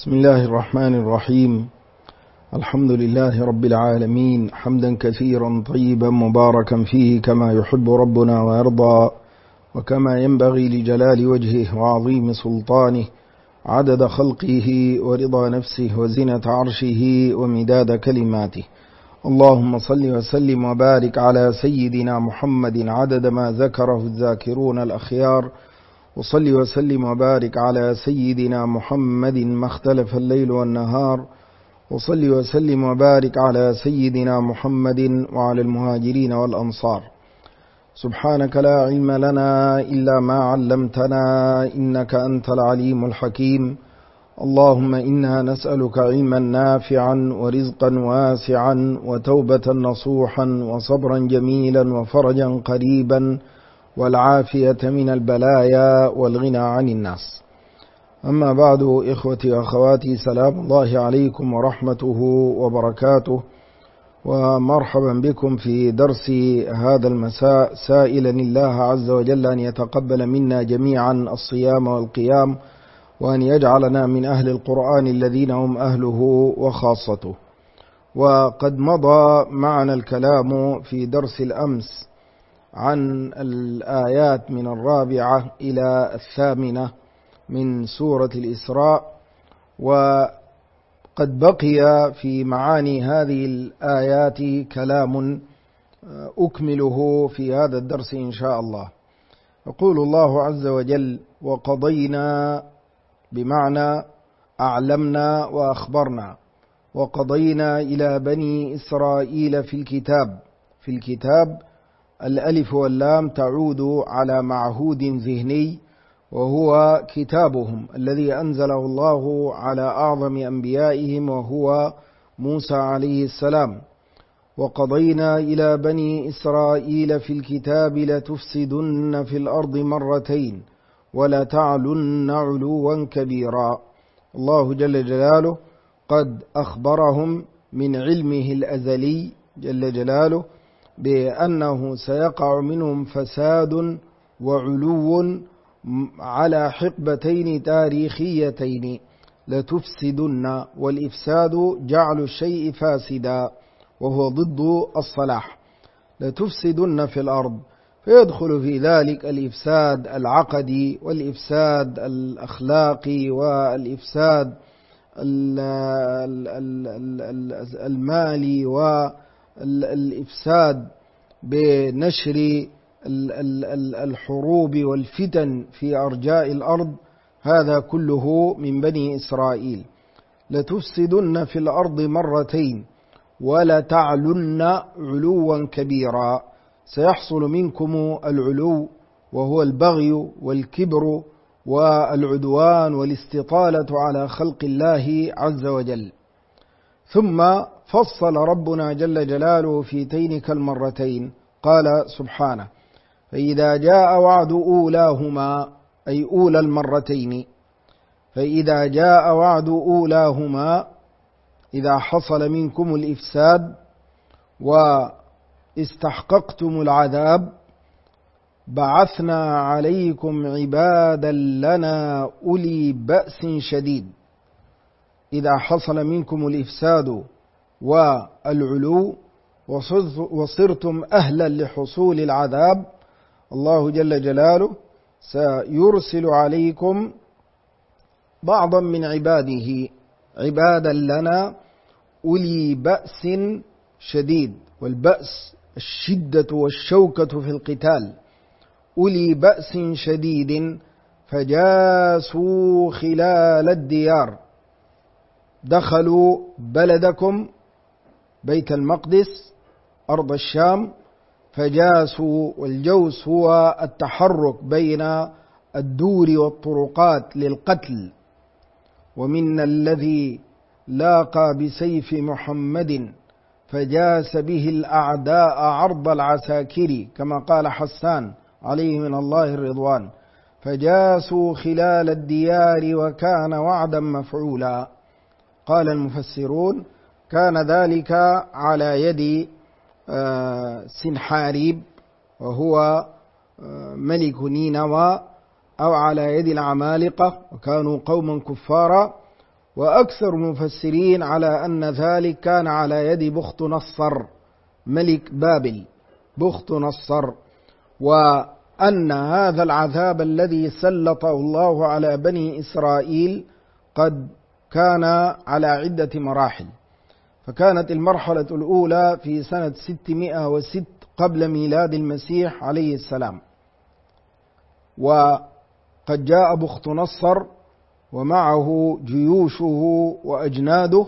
بسم الله الرحمن الرحيم. الحمد لله رب العالمين، حمدا كثيرا طيبا مباركا فيه كما يحب ربنا ويرضى، وكما ينبغي لجلال وجهه وعظيم سلطانه، عدد خلقه ورضا نفسه وزنة عرشه ومداد كلماته. اللهم صل وسلم وبارك على سيدنا محمد عدد ما ذكره الذاكرون الأخيار، وصل وسلم وبارك على سيدنا محمد ما اختلف الليل والنهار، وصل وسلم وبارك على سيدنا محمد وعلى المهاجرين والأنصار. سبحانك لا علم لنا إلا ما علمتنا إنك أنت العليم الحكيم. اللهم إنا نسألك علما نافعا ورزقا واسعا وتوبة نصوحا وصبرا جميلا وفرجا قريبا والعافية من البلايا والغنى عن الناس. أما بعد، إخوتي وأخواتي، سلام الله عليكم ورحمته وبركاته، ومرحبا بكم في درس هذا المساء، سائلا الله عز وجل أن يتقبل منا جميعا الصيام والقيام، وأن يجعلنا من أهل القرآن الذين هم أهله وخاصته. وقد مضى معنا الكلام في درس الأمس عن الآيات من 4 إلى 8 من سورة الإسراء، وقد بقي في معاني هذه الآيات كلام أكمله في هذا الدرس إن شاء الله. يقول الله عز وجل: وقضينا، بمعنى أعلمنا وأخبرنا. وقضينا إلى بني إسرائيل في الكتاب الألف واللام تعود على معهود ذهني، وهو كتابهم الذي أنزله الله على أعظم أنبيائهم وهو موسى عليه السلام. وقضينا إلى بني إسرائيل في الكتاب لتفسدن في الأرض مرتين ولتعلن علوا كبيرا. الله جل جلاله قد أخبرهم من علمه الأزلي جل جلاله بأنه سيقع منهم فساد وعلو على حقبتين تاريخيتين. لتفسدن، والإفساد جعل الشيء فاسدا وهو ضد الصلاح. لتفسدن في الأرض، فيدخل في ذلك الإفساد العقدي والإفساد الأخلاقي والإفساد المالي والإفساد بنشر الحروب والفتن في أرجاء الأرض. هذا كله من بني إسرائيل. لتفسدن في الأرض مرتين ولتعلن علوا كبيرا. سيحصل منكم العلو، وهو البغي والكبر والعدوان والاستطالة على خلق الله عز وجل. ثم فصل ربنا جل جلاله في تلك المرتين، قال سبحانه: فإذا جاء وعد أولاهما، أي أولى المرتين، فإذا جاء وعد أولاهما، إذا حصل منكم الإفساد واستحققتم العذاب، بعثنا عليكم عبادا لنا أولي بأس شديد. إذا حصل منكم الإفساد والعلو وصرتم أهلا لحصول العذاب، الله جل جلاله سيرسل عليكم بعضا من عباده، عبادا لنا أولي بأس شديد، والبأس الشدة والشوكة في القتال. أولي بأس شديد فجاسوا خلال الديار، دخلوا بلدكم بيت المقدس أرض الشام، فجاسوا. والجوس هو التحرك بين الدور والطرقات للقتل. ومن الذي لاقى بسيف محمد فجاس به الأعداء عرض العساكر، كما قال حسان عليه من الله الرضوان: فجاسوا خلال الديار وكان وعدا مفعولا. قال المفسرون: كان ذلك على يد سنحاريب وهو ملك نينوى، أو على يد العمالقة وكانوا قوما كفارا، وأكثر المفسرين على أن ذلك كان على يد بخت نصر ملك بابل بخت نصر، وأن هذا العذاب الذي سلطه الله على بني إسرائيل قد كان على عدة مراحل. فكانت المرحلة الأولى في سنة 606 قبل ميلاد المسيح عليه السلام، وقد جاء بخت نصر ومعه جيوشه وأجناده،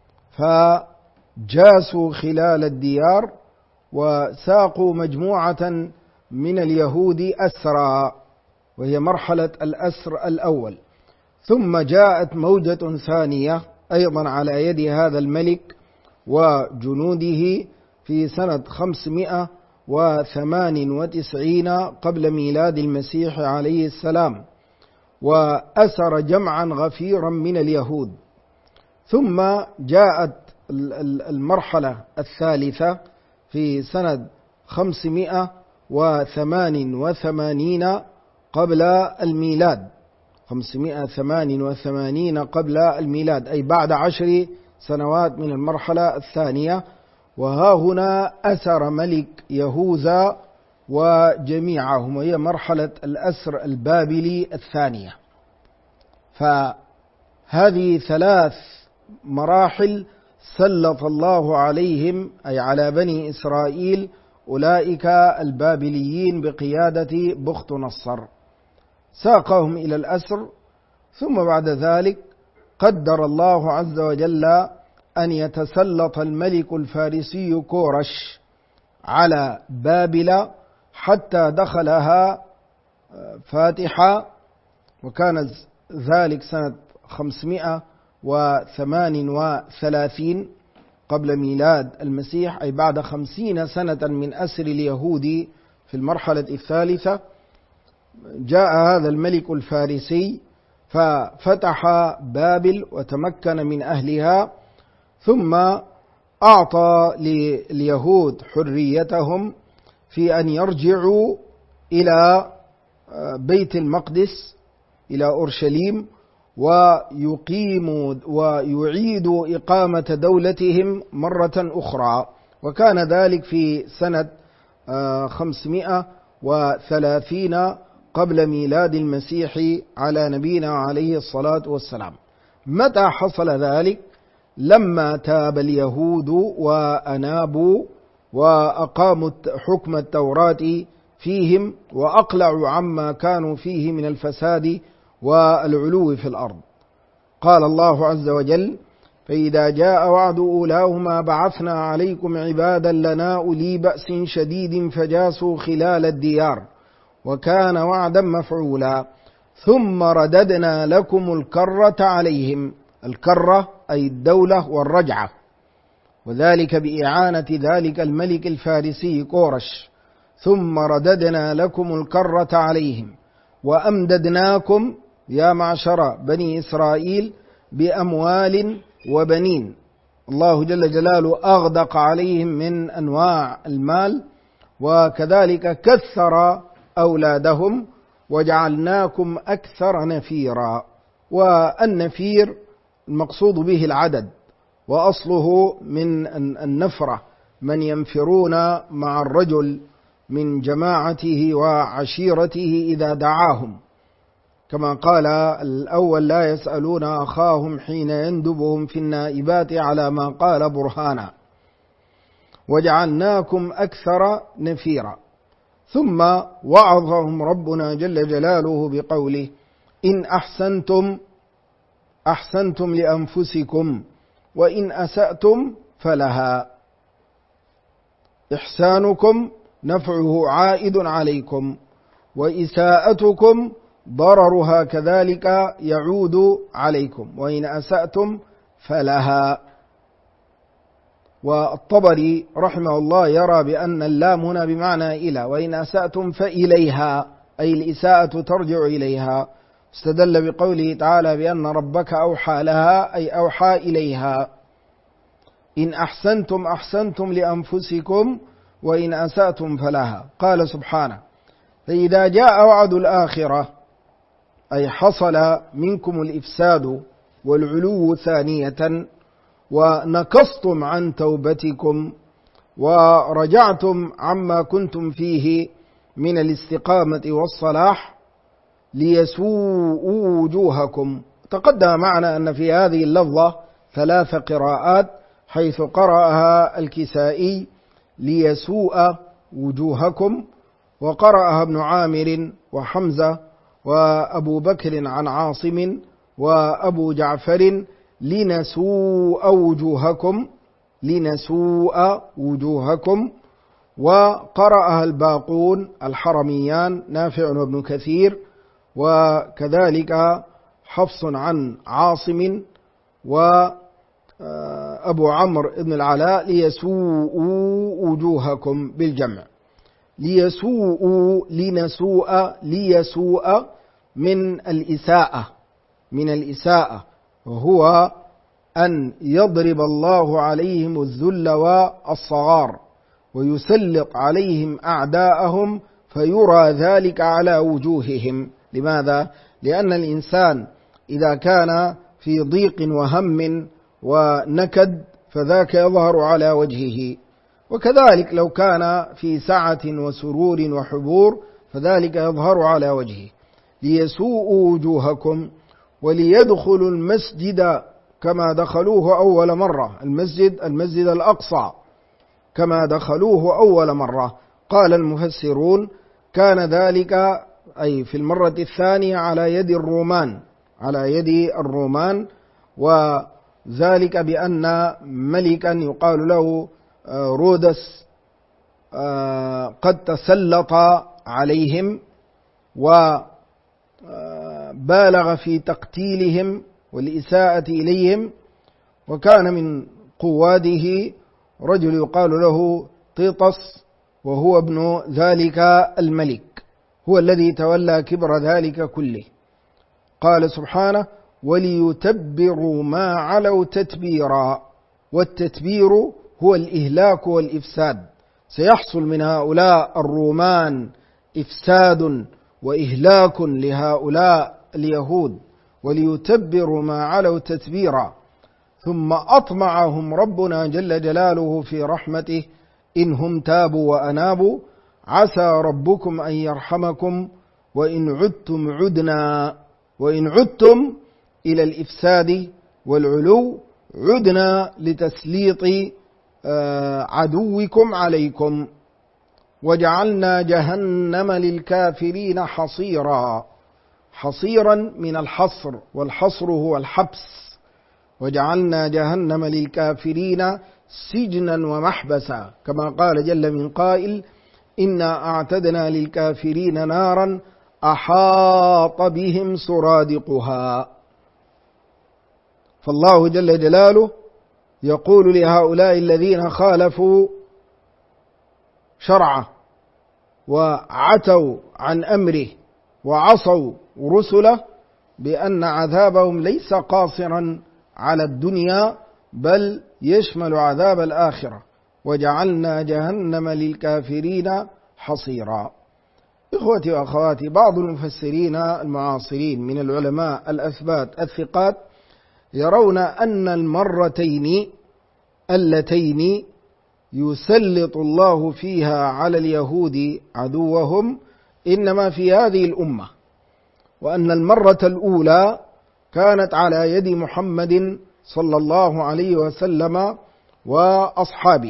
فجاسوا خلال الديار وساقوا مجموعة من اليهود أسرى، وهي مرحلة الأسر الأول. ثم جاءت موجة ثانية أيضا على يد هذا الملك وجنوده في سنة 598 قبل ميلاد المسيح عليه السلام، وأسر جمعا غفيرا من اليهود. ثم جاءت المرحلة الثالثة في سنة 588 قبل الميلاد، 588 قبل الميلاد، أي بعد 10 سنوات من المرحلة الثانية. وها هنا أسر ملك يهوذا وجميعهم، وهي مرحلة الأسر البابلي الثانية. فهذه 3 مراحل سلط الله عليهم، أي على بني إسرائيل، أولئك البابليين بقيادة بخت نصر، ساقهم إلى الأسر. ثم بعد ذلك قدر الله عز وجل أن يتسلط الملك الفارسي كورش على بابل حتى دخلها فاتحة، وكان ذلك سنة 538 قبل ميلاد المسيح، أي بعد 50 سنة من أسر اليهود في المرحلة الثالثة. جاء هذا الملك الفارسي ففتح بابل وتمكن من أهلها، ثم أعطى لليهود حريتهم في أن يرجعوا إلى بيت المقدس، إلى أورشليم، ويقيموا ويعيدوا إقامة دولتهم مرة أخرى. وكان ذلك في سنة 530 قبل ميلاد المسيح على نبينا عليه الصلاة والسلام. متى حصل ذلك؟ لما تاب اليهود وأنابوا وأقاموا حكم التوراة فيهم، وأقلعوا عما كانوا فيه من الفساد والعلو في الأرض. قال الله عز وجل: فإذا جاء وعد أولاهما بعثنا عليكم عبادا لنا أولي بأس شديد فجاسوا خلال الديار وكان وعدا مفعولا ثم رددنا لكم الكرة عليهم. الكرة أي الدولة والرجعة، وذلك بإعانة ذلك الملك الفارسي كورش. ثم رددنا لكم الكرة عليهم وأمددناكم يا معشر بني إسرائيل بأموال وبنين. الله جل جلاله أغدق عليهم من أنواع المال، وكذلك كثر أولادهم وجعلناكم أكثر نفيرا. والنفير المقصود به العدد، وأصله من النفرة، من ينفرون مع الرجل من جماعته وعشيرته إذا دعاهم، كما قال الأول: لا يسألون أخاهم حين يندبهم في النائبات على ما قال برهانا. وجعلناكم أكثر نفيرا. ثم وعظهم ربنا جل جلاله بقوله: إن أحسنتم لأنفسكم وإن أسأتم فلها. إحسانكم نفعه عائد عليكم، وإساءتكم ضررها كذلك يعود عليكم، وإن أسأتم فلها. والطبري رحمه الله يرى بأن اللام هنا بمعنى إلى، وإن أسأتم فإليها، أي الإساءة ترجع إليها. استدل بقوله تعالى بأن ربك أوحى لها، أي أوحى إليها. إن أحسنتم لأنفسكم وإن أسأتم فلها. قال سبحانه: فإذا جاء وعد الآخرة، أي حصل منكم الإفساد والعلو ثانية، ونكصتم عن توبتكم ورجعتم عما كنتم فيه من الاستقامة والصلاح ليسوءوا وجوهكم. تقدم معنا أن في هذه اللفظة 3 قراءات، حيث قرأها الكسائي ليسوء وجوهكم، وقرأها ابن عامر وحمزة وأبو بكر عن عاصم وأبو جعفر لنسوء وجوهكم، لنسوء وجوهكم. وقرأها الباقون الحرميان نافع وابن كثير، وكذلك حفص عن عاصم وأبو عمرو بن العلاء ليسوءوا وجوهكم بالجمع. ليسوءوا، لنسوء، ليسوء من الإساءة، من الإساءة، وهو أن يضرب الله عليهم الذل والصغار ويسلط عليهم أعداءهم فيرى ذلك على وجوههم. لماذا؟ لأن الإنسان إذا كان في ضيق وهم ونكد فذاك يظهر على وجهه، وكذلك لو كان في سعة وسرور وحبور فذلك يظهر على وجهه. ليسوءوا وجوهكم وليدخلوا المسجد كما دخلوه أول مرة، المسجد الأقصى كما دخلوه أول مرة. قال المفسرون كان ذلك أي في المرة الثانية على يد الرومان، على يد الرومان، وذلك بأن ملكا يقال له رودس قد تسلط عليهم وبالغ في تقتيلهم والإساءة إليهم، وكان من قواده رجل يقال له طيطس، وهو ابن ذلك الملك، هو الذي تولى كبر ذلك كله. قال سبحانه وليتبروا ما علوا تتبيرا، والتتبير هو الإهلاك والإفساد. سيحصل من هؤلاء الرومان إفساد وإهلاك لهؤلاء اليهود، وليتبروا ما علوا تتبيرا. ثم أطمعهم ربنا جل جلاله في رحمته إنهم تابوا وأنابوا عسى ربكم أن يرحمكم وإن عدتم عدنا. وإن عدتم إلى الإفساد والعلو عدنا لتسليط عدوكم عليكم. وجعلنا جهنم للكافرين حصيرا، حصيرا من الحصر، والحصر هو الحبس. وجعلنا جهنم للكافرين سجنا ومحبسا، كما قال جل من قائل إنا أعتدنا للكافرين نارا أحاط بهم سرادقها. فالله جل جلاله يقول لهؤلاء الذين خالفوا شرعه وعتوا عن أمره وعصوا رسله بأن عذابهم ليس قاصرا على الدنيا بل يشمل عذاب الآخرة. وجعلنا جهنم للكافرين حصيرا. إخوتي وأخواتي، بعض المفسرين المعاصرين من العلماء الأثبات الثقات يرون أن المرتين اللتين يسلط الله فيها على اليهود عدوهم إنما في هذه الأمة، وأن المرة الأولى كانت على يد محمد صلى الله عليه وسلم وأصحابه،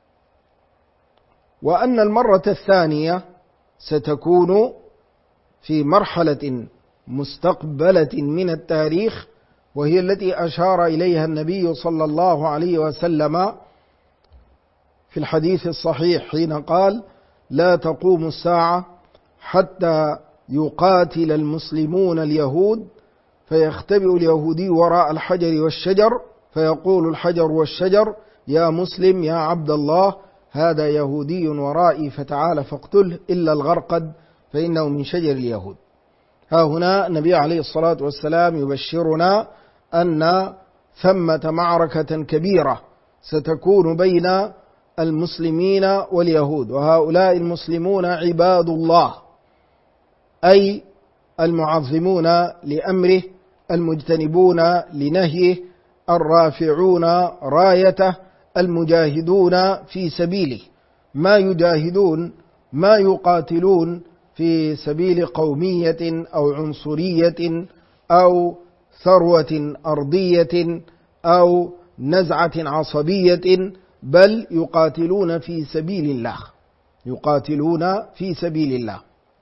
وأن المرة الثانية ستكون في مرحلة مستقبلة من التاريخ، وهي التي أشار إليها النبي صلى الله عليه وسلم في الحديث الصحيح حين قال لا تقوم الساعة حتى يقاتل المسلمون اليهود فيختبئ اليهودي وراء الحجر والشجر فيقول الحجر والشجر يا مسلم يا عبد الله هذا يهودي ورائي فتعال فاقتله إلا الغرقد فإنه من شجر اليهود. ها هنا النبي عليه الصلاة والسلام يبشرنا أن ثمة معركة كبيرة ستكون بين المسلمين واليهود، وهؤلاء المسلمون عباد الله أي المعظمون لأمره المجتنبون لنهيه، الرافعون رايته، المجاهدون في سبيله. ما يجاهدون، ما يقاتلون في سبيل قومية أو عنصرية أو ثروة أرضية أو نزعة عصبية، بل يقاتلون في سبيل الله، يقاتلون في سبيل الله.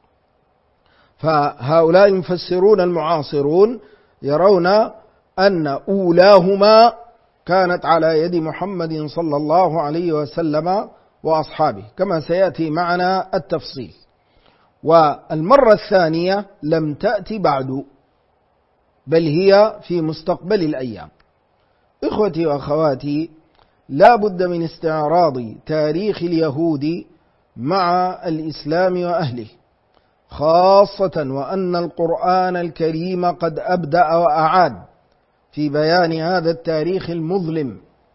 فهؤلاء المفسرون المعاصرون يرون أن أولاهما كانت على يد محمد صلى الله عليه وسلم وأصحابه، كما سيأتي معنا التفصيل. والمرة الثانية لم تأتي بعد، بل هي في مستقبل الأيام. إخوتي وأخواتي، لا بد من استعراض تاريخ اليهود مع الإسلام وأهله، خاصة وأن القرآن الكريم قد أبدأ وأعاد في بيان هذا التاريخ المظلم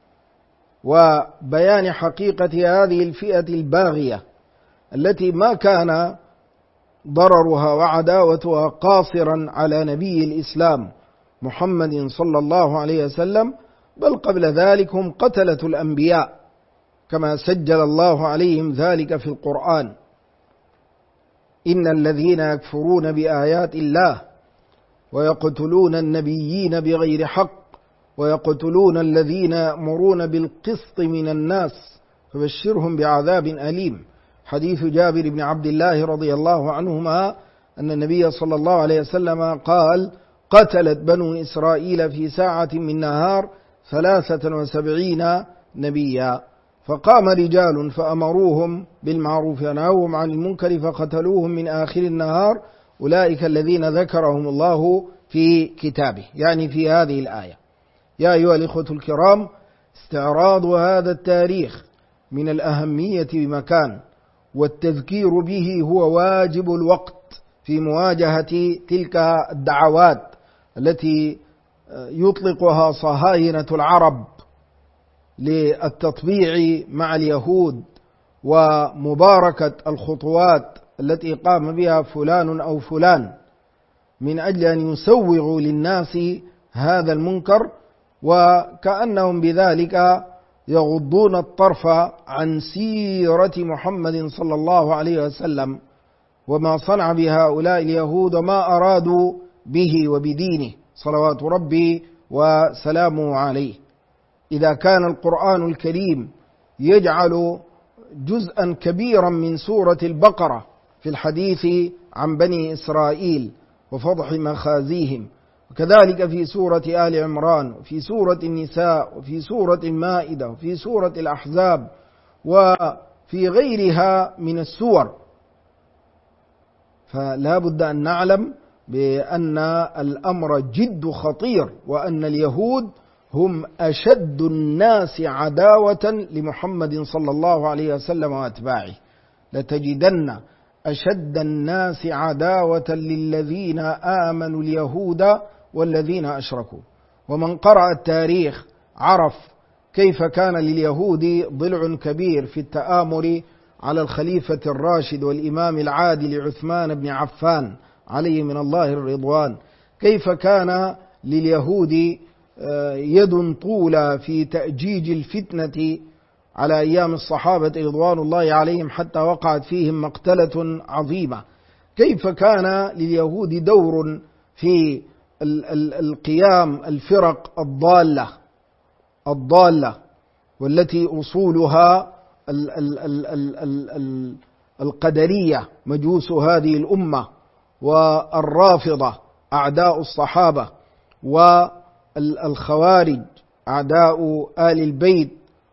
وبيان حقيقة هذه الفئة الباغية التي ما كان ضررها وعداوتها قاصرا على نبي الإسلام محمد صلى الله عليه وسلم، بل قبل ذلك هم قتلة الأنبياء كما سجل الله عليهم ذلك في القرآن: إن الذين يكفرون بآيات الله ويقتلون النبيين بغير حق ويقتلون الذين يأمرون بالقسط من الناس فبشرهم بعذاب أليم. حديث جابر بن عبد الله رضي الله عنهما أن النبي صلى الله عليه وسلم قال: قتلت بنو إسرائيل في ساعة من نهار 73 نبيا، فقام رجال فأمروهم بالمعروف ونهوهم عن المنكر فقتلوهم من آخر النهار، أولئك الذين ذكرهم الله في كتابه، يعني في هذه الآية. يا أيها الإخوة الكرام، استعراض هذا التاريخ من الأهمية بمكان، والتذكير به هو واجب الوقت في مواجهة تلك الدعوات التي يطلقها صهاينة العرب للتطبيع مع اليهود ومباركة الخطوات التي قام بها فلان أو فلان من أجل أن يسوغوا للناس هذا المنكر، وكأنهم بذلك يغضون الطرف عن سيرة محمد صلى الله عليه وسلم وما صنع بهؤلاء اليهود وما أرادوا به وبدينه صلوات ربي وسلامه عليه. إذا كان القرآن الكريم يجعل جزءا كبيرا من سورة البقرة في الحديث عن بني إسرائيل وفضح مخازيهم، وكذلك في سورة آل عمران وفي سورة النساء وفي سورة المائدة وفي سورة الأحزاب وفي غيرها من السور، فلا بد أن نعلم بأن الأمر جد خطير، وأن اليهود هم أشد الناس عداوة لمحمد صلى الله عليه وسلم وأتباعه. لتجدن أشد الناس عداوة للذين آمنوا اليهود والذين أشركوا. ومن قرأ التاريخ عرف كيف كان لليهود ضلع كبير في التآمر على الخليفة الراشد والإمام العادل عثمان بن عفان عليه من الله الرضوان، كيف كان لليهود يد طولى في تأجيج الفتنة على أيام الصحابة رضوان الله عليهم حتى وقعت فيهم مقتلة عظيمة، كيف كان لليهود دور في القيام الفرق الضالة والتي أصولها القدرية مجوس هذه الأمة، والرافضة أعداء الصحابة، والخوارج أعداء آل البيت،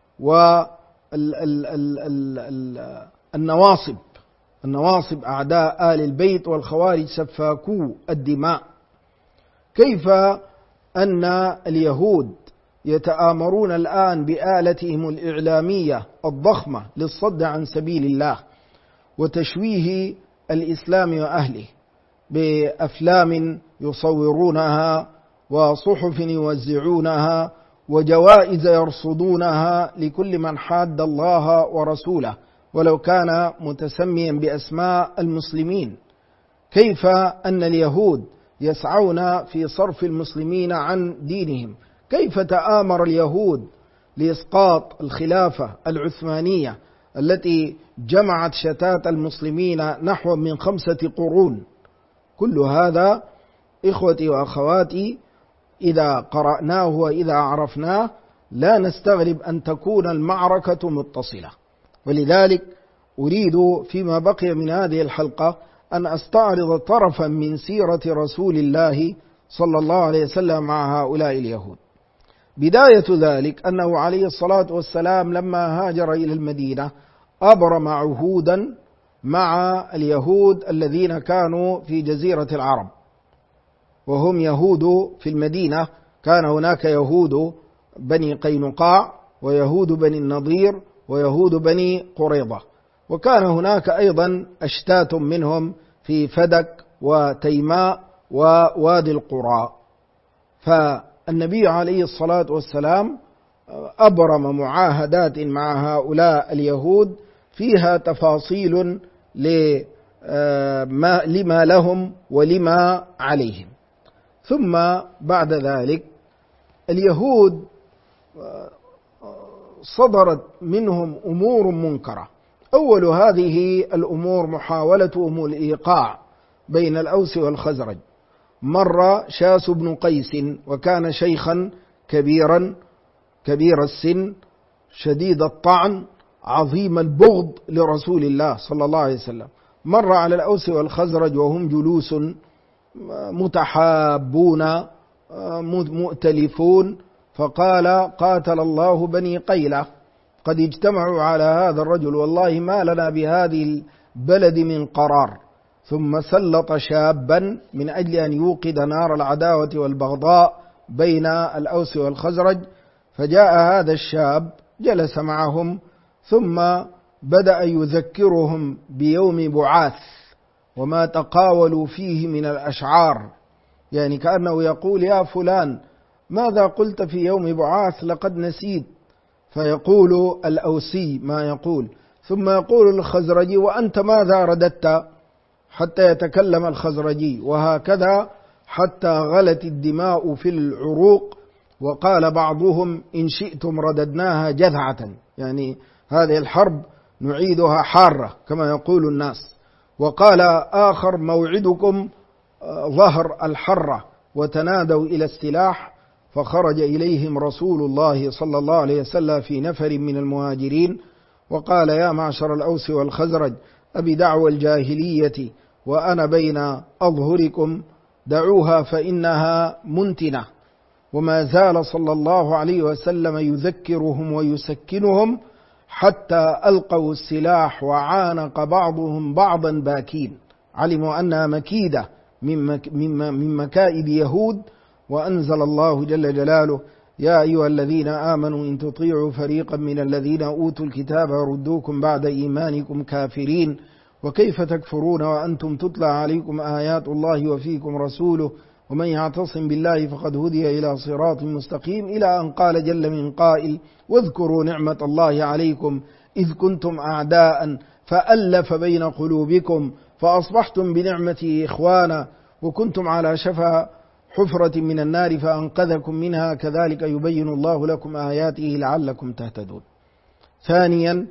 والنواصب أعداء آل البيت، والخوارج سفاكو الدماء. كيف أن اليهود يتآمرون الآن بآلتهم الإعلامية الضخمة للصد عن سبيل الله وتشويه الإسلام وأهله بأفلام يصورونها وصحف يوزعونها وجوائز يرصدونها لكل من حاد الله ورسوله ولو كان متسميا بأسماء المسلمين. كيف أن اليهود يسعون في صرف المسلمين عن دينهم. كيف تآمر اليهود لإسقاط الخلافة العثمانية التي جمعت شتات المسلمين نحو من 5 قرون؟ كل هذا إخوتي وأخواتي إذا قرأناه وإذا عرفناه لا نستغرب أن تكون المعركة متصلة. ولذلك أريد فيما بقي من هذه الحلقة أن أستعرض طرفا من سيرة رسول الله صلى الله عليه وسلم مع هؤلاء اليهود. بداية ذلك أنه عليه الصلاة والسلام لما هاجر إلى المدينة أبرم عهودا مع اليهود الذين كانوا في جزيرة العرب، وهم يهود في المدينة. كان هناك يهود بني قينقاع ويهود بني النضير ويهود بني قريظة، وكان هناك أيضا أشتات منهم في فدك وتيماء ووادي القرى. فالنبي عليه الصلاة والسلام أبرم معاهدات مع هؤلاء اليهود فيها تفاصيل لما لهم ولما عليهم. ثم بعد ذلك اليهود صدرت منهم أمور منكرة. أول هذه الأمور محاولتهم الإيقاع بين الأوس والخزرج. مر شاس بن قيس وكان شيخا كبير السن شديد الطعن عظيم البغض لرسول الله صلى الله عليه وسلم، مر على الأوس والخزرج وهم جلوس متحابون مؤتلفون، فقال: قاتل الله بني قيلة، قد اجتمعوا على هذا الرجل، والله ما لنا بهذه البلد من قرار. ثم سلط شابا من أجل أن يوقد نار العداوة والبغضاء بين الأوس والخزرج، فجاء هذا الشاب جلس معهم ثم بدأ يذكرهم بيوم بعاث وما تقاولوا فيه من الأشعار، يعني كأنه يقول: يا فلان ماذا قلت في يوم بعاث؟ لقد نسيت. فيقول الأوسي ما يقول، ثم يقول الخزرجي: وأنت ماذا رددت؟ حتى يتكلم الخزرجي، وهكذا حتى غلت الدماء في العروق. وقال بعضهم: إن شئتم رددناها جذعة، يعني هذه الحرب نعيدها حارة كما يقول الناس. وقال آخر: موعدكم ظهر الحرة، وتنادوا إلى السلاح. فخرج إليهم رسول الله صلى الله عليه وسلم في نفر من المهاجرين وقال: يا معشر الأوس والخزرج، أبدعوى الجاهلية وأنا بين أظهركم، دعوها فإنها منتنة. وما زال صلى الله عليه وسلم يذكرهم ويسكنهم حتى ألقوا السلاح وعانق بعضهم بعضا باكين. علموا أنها مكيدة من مكائد يهود. وأنزل الله جل جلاله: يا أيها الذين آمنوا إن تطيعوا فريقا من الذين أوتوا الكتاب يردوكم بعد إيمانكم كافرين، وكيف تكفرون وأنتم تتلى عليكم آيات الله وفيكم رسوله، ومن يعتصم بالله فقد هدي إلى صراط مستقيم، إلى أن قال جل من قائل: واذكروا نعمة الله عليكم إذ كنتم أعداء فألف بين قلوبكم فأصبحتم بنعمته إخوانا وكنتم على شفا حفرة من النار فأنقذكم منها، كذلك يبين الله لكم آياته لعلكم تهتدون. ثانيا،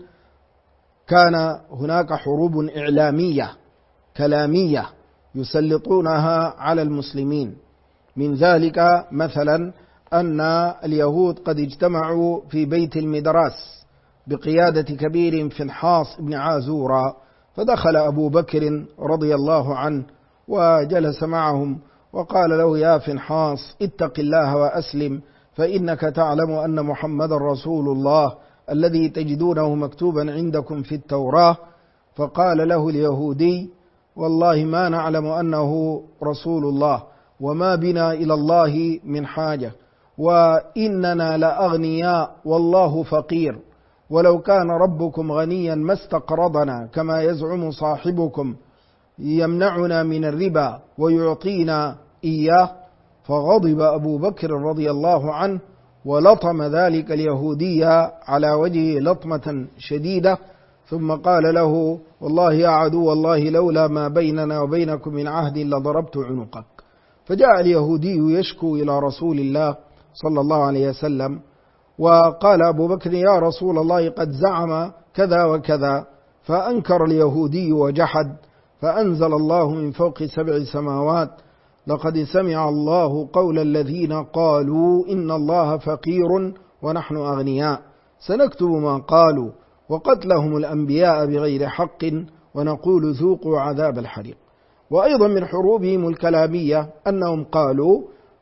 كان هناك حروب إعلامية كلامية يسلطونها على المسلمين. من ذلك مثلا أن اليهود قد اجتمعوا في بيت المدراس بقيادة كبير فنحاس بن عازورة، فدخل أبو بكر رضي الله عنه وجلس معهم وقال له: يا فنحاس، اتق الله وأسلم، فإنك تعلم أن محمد رسول الله الذي تجدونه مكتوبا عندكم في التوراة. فقال له اليهودي: والله ما نعلم أنه رسول الله، وما بنا إلى الله من حاجة، وإننا لأغنياء والله فقير، ولو كان ربكم غنيا ما استقرضنا كما يزعم صاحبكم، يمنعنا من الربا ويعطينا إياه. فغضب أبو بكر رضي الله عنه ولطم ذلك اليهودي على وجهه لطمة شديدة، ثم قال له: والله يا عدو الله، لولا ما بيننا وبينكم من عهد لضربت عنقك. فجاء اليهودي يشكو إلى رسول الله صلى الله عليه وسلم، وقال أبو بكر: يا رسول الله قد زعم كذا وكذا، فأنكر اليهودي وجحد، فأنزل الله من فوق 7 سماوات: لقد سمع الله قول الذين قالوا إن الله فقير ونحن أغنياء، سنكتب ما قالوا وقتلهم الأنبياء بغير حق ونقول ذوقوا عذاب الحريق. وأيضا من حروبهم الكلامية أنهم قالوا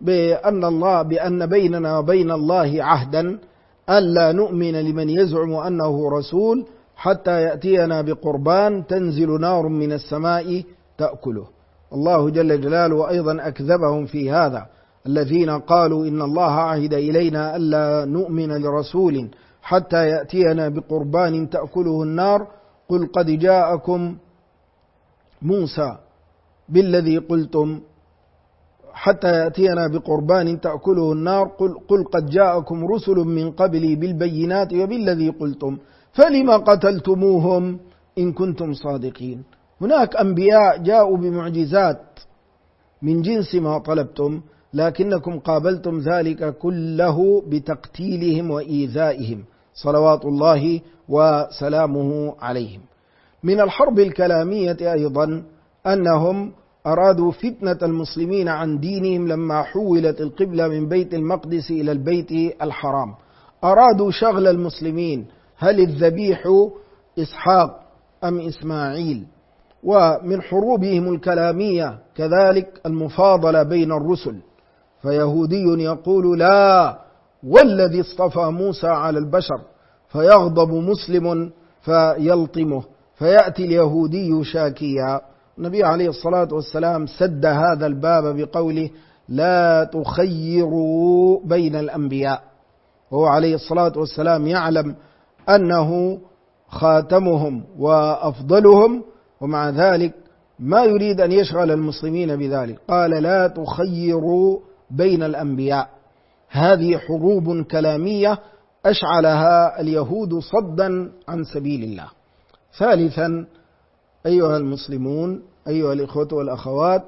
بأن بيننا وبين الله عهدا ألا نؤمن لمن يزعم أنه رسول حتى يأتينا بقربان تنزل نار من السماء تأكله. الله جل جلاله أيضا أكذبهم في هذا، الذين قالوا إن الله عهد إلينا ألا نؤمن لرسول حتى يأتينا بقربان تأكله النار، قل قد جاءكم موسى بالذي قلتم حتى يأتينا بقربان تأكله النار، قل قد جاءكم رسل من قبلي بالبينات وبالذي قلتم فلما قتلتموهم إن كنتم صادقين. هناك أنبياء جاءوا بمعجزات من جنس ما طلبتم، لكنكم قابلتم ذلك كله بتقتيلهم وإيذائهم صلوات الله وسلامه عليهم. من الحرب الكلامية أيضا أنهم أرادوا فتنة المسلمين عن دينهم لما حولت القبلة من بيت المقدس إلى البيت الحرام، أرادوا شغل المسلمين: هل الذبيح إسحاق أم إسماعيل؟ ومن حروبهم الكلامية كذلك المفاضلة بين الرسل، فيهودي يقول: لا والذي اصطفى موسى على البشر، فيغضب مسلم فيلطمه، فيأتي اليهودي شاكيا. النبي عليه الصلاة والسلام سد هذا الباب بقوله: لا تخيروا بين الأنبياء، وهو عليه الصلاة والسلام يعلم أنه خاتمهم وأفضلهم، ومع ذلك ما يريد أن يشغل المسلمين بذلك، قال: لا تخيروا بين الأنبياء. هذه حروب كلامية أشعلها اليهود صدا عن سبيل الله. ثالثا أيها المسلمون، أيها الإخوة والأخوات،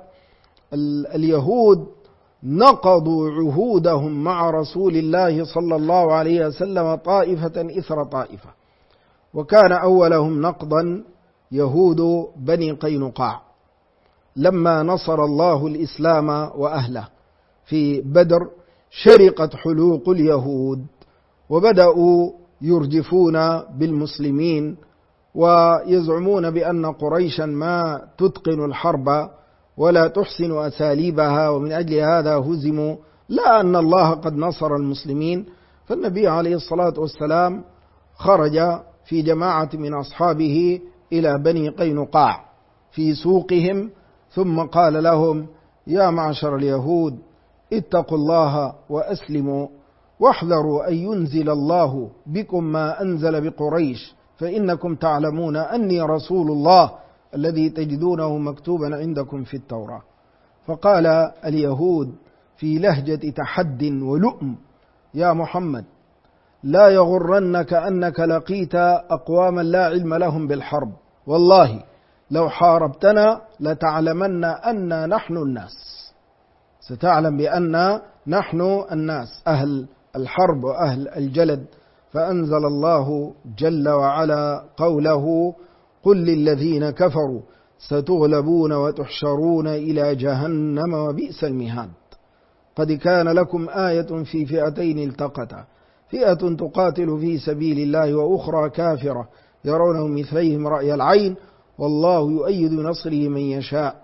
اليهود نقضوا عهودهم مع رسول الله صلى الله عليه وسلم طائفة إثر طائفة، وكان أولهم نقضا يهود بني قينقاع لما نصر الله الإسلام وأهله في بدر. شرقت حلوق اليهود وبدأوا يرجفون بالمسلمين ويزعمون بأن قريشا ما تتقن الحرب ولا تحسن أساليبها، ومن أجل هذا هزموا، لا أن الله قد نصر المسلمين. فالنبي عليه الصلاة والسلام خرج في جماعة من أصحابه إلى بني قينقاع في سوقهم، ثم قال لهم: يا معشر اليهود، اتقوا الله وأسلموا، واحذروا أن ينزل الله بكم ما أنزل بقريش، فإنكم تعلمون أني رسول الله الذي تجدونه مكتوبا عندكم في التوراة. فقال اليهود في لهجة تحد ولؤم: يا محمد، لا يغرنك أنك لقيت أقواما لا علم لهم بالحرب، والله لو حاربتنا لتعلمن أن نحن الناس، ستعلم بأن نحن الناس، أهل الحرب وأهل الجلد. فأنزل الله جل وعلا قوله: قل للذين كفروا ستغلبون وتحشرون إلى جهنم وبئس المهاد. قد كان لكم آية في فئتين التقتا، فئة تقاتل في سبيل الله وأخرى كافرة يرونهم مثليهم رأي العين والله يؤيد بنصره من يشاء.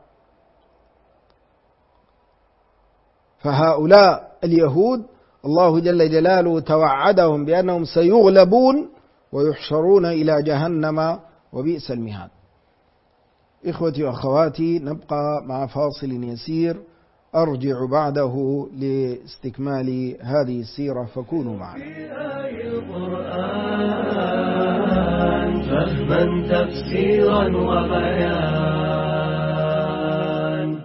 فهؤلاء اليهود الله جل جلاله توعدهم بأنهم سيغلبون ويحشرون إلى جهنم وبئس المهاد. إخوتي وأخواتي، نبقى مع فاصل يسير، أرجع بعده لاستكمال هذه السيرة، فكونوا معنا. فهما تفسيرا وبيان.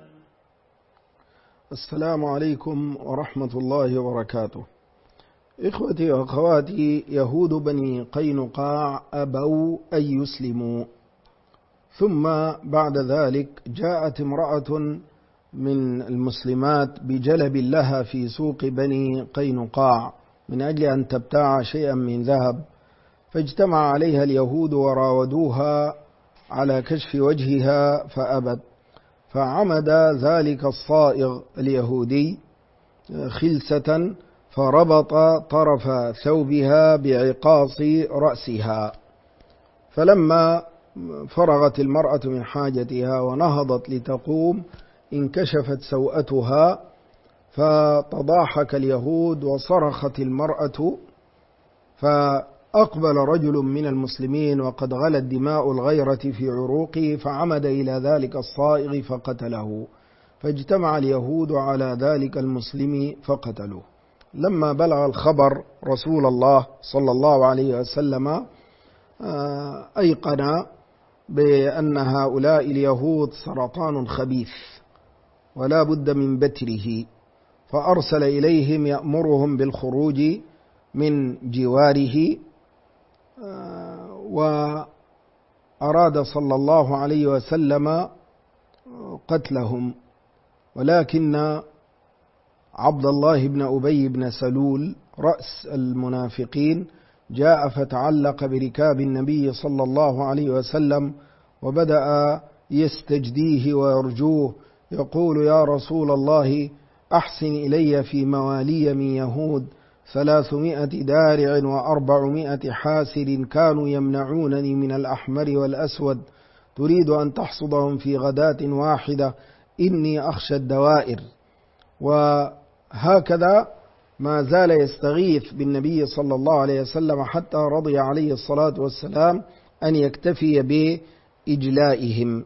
السلام عليكم ورحمة الله وبركاته. إخوتي وأخواتي، يهود بني قينقاع أبوا أن يسلموا، ثم بعد ذلك جاءت امرأة من المسلمات بجلب لها في سوق بني قينقاع من أجل أن تبتاع شيئا من ذهب، فاجتمع عليها اليهود وراودوها على كشف وجهها فأبت، فعمد ذلك الصائغ اليهودي خلسة فربط طرف ثوبها بعقاص رأسها، فلما فرغت المرأة من حاجتها ونهضت لتقوم انكشفت سوءتها، فتضاحك اليهود وصرخت المرأة، فأقبل رجل من المسلمين وقد غلت دماء الغيرة في عروقه فعمد إلى ذلك الصائغ فقتله، فاجتمع اليهود على ذلك المسلم فقتلوه. لما بلغ الخبر رسول الله صلى الله عليه وسلم أيقن بأن هؤلاء اليهود سرطان خبيث ولا بد من بتره، فأرسل إليهم يأمرهم بالخروج من جواره، وأراد صلى الله عليه وسلم قتلهم، ولكن عبد الله بن أبي بن سلول رأس المنافقين جاء فتعلق بركاب النبي صلى الله عليه وسلم وبدأ يستجديه ويرجوه، يقول: يا رسول الله أحسن إلي في موالي من يهود 300 دارع و400 حاسر كانوا يمنعونني من الأحمر والأسود، تريد أن تحصدهم في غداة واحدة، إني أخشى الدوائر. وهكذا ما زال يستغيث بالنبي صلى الله عليه وسلم حتى رضي عليه الصلاة والسلام أن يكتفي بإجلائهم.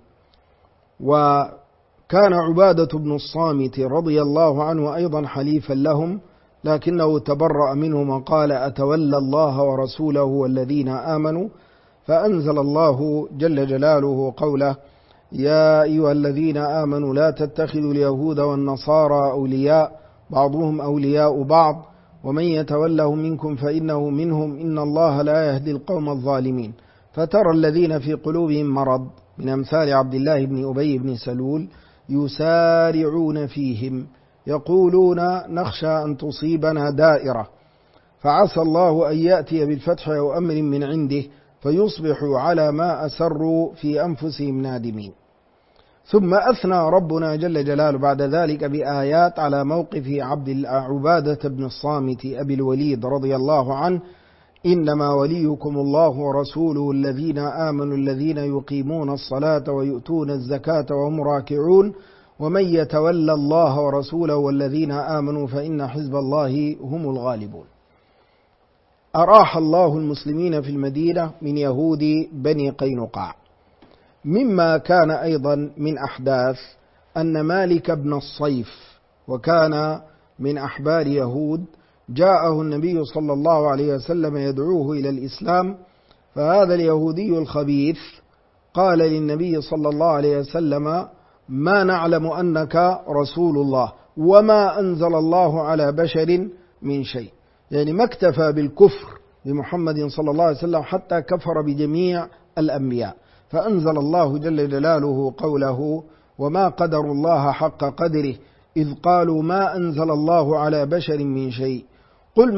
وكان عبادة بن الصامت رضي الله عنه أيضا حليفا لهم، لكنه تبرأ منهم وقال: أتولى الله ورسوله والذين آمنوا، فأنزل الله جل جلاله قوله: يا أيها الذين آمنوا لا تتخذوا اليهود والنصارى أولياء بعضهم أولياء بعض ومن يتولهم منكم فإنه منهم إن الله لا يهدي القوم الظالمين. فترى الذين في قلوبهم مرض من أمثال عبد الله بن أبي بن سلول يسارعون فيهم يقولون نخشى أن تصيبنا دائرة، فعسى الله أن يأتي بالفتح أو أمر من عنده فيصبحوا على ما أسروا في أنفسهم نادمين. ثم أثنى ربنا جل جلاله بعد ذلك بآيات على موقف عبادة بن الصامت أبي الوليد رضي الله عنه: إنما وليكم الله ورسوله الذين آمنوا الذين يقيمون الصلاة ويؤتون الزكاة وهم راكعون ومن يتولى الله ورسوله والذين آمنوا فإن حزب الله هم الغالبون. أراح الله المسلمين في المدينة من يهود بني قينقاع. مما كان أيضا من أحداث أن مالك بن الصيف وكان من أحبار يهود جاءه النبي صلى الله عليه وسلم يدعوه إلى الإسلام، فهذا اليهودي الخبيث قال للنبي صلى الله عليه وسلم: ما نعلم أنك رسول الله وما أنزل الله على بشر من شيء، يعني ما اكتفى بالكفر بمحمد صلى الله عليه وسلم حتى كفر بجميع الأنبياء، فأنزل الله جل جلاله قوله: وما قدر الله حق قدره إذ قالوا ما أنزل الله على بشر من شيء قل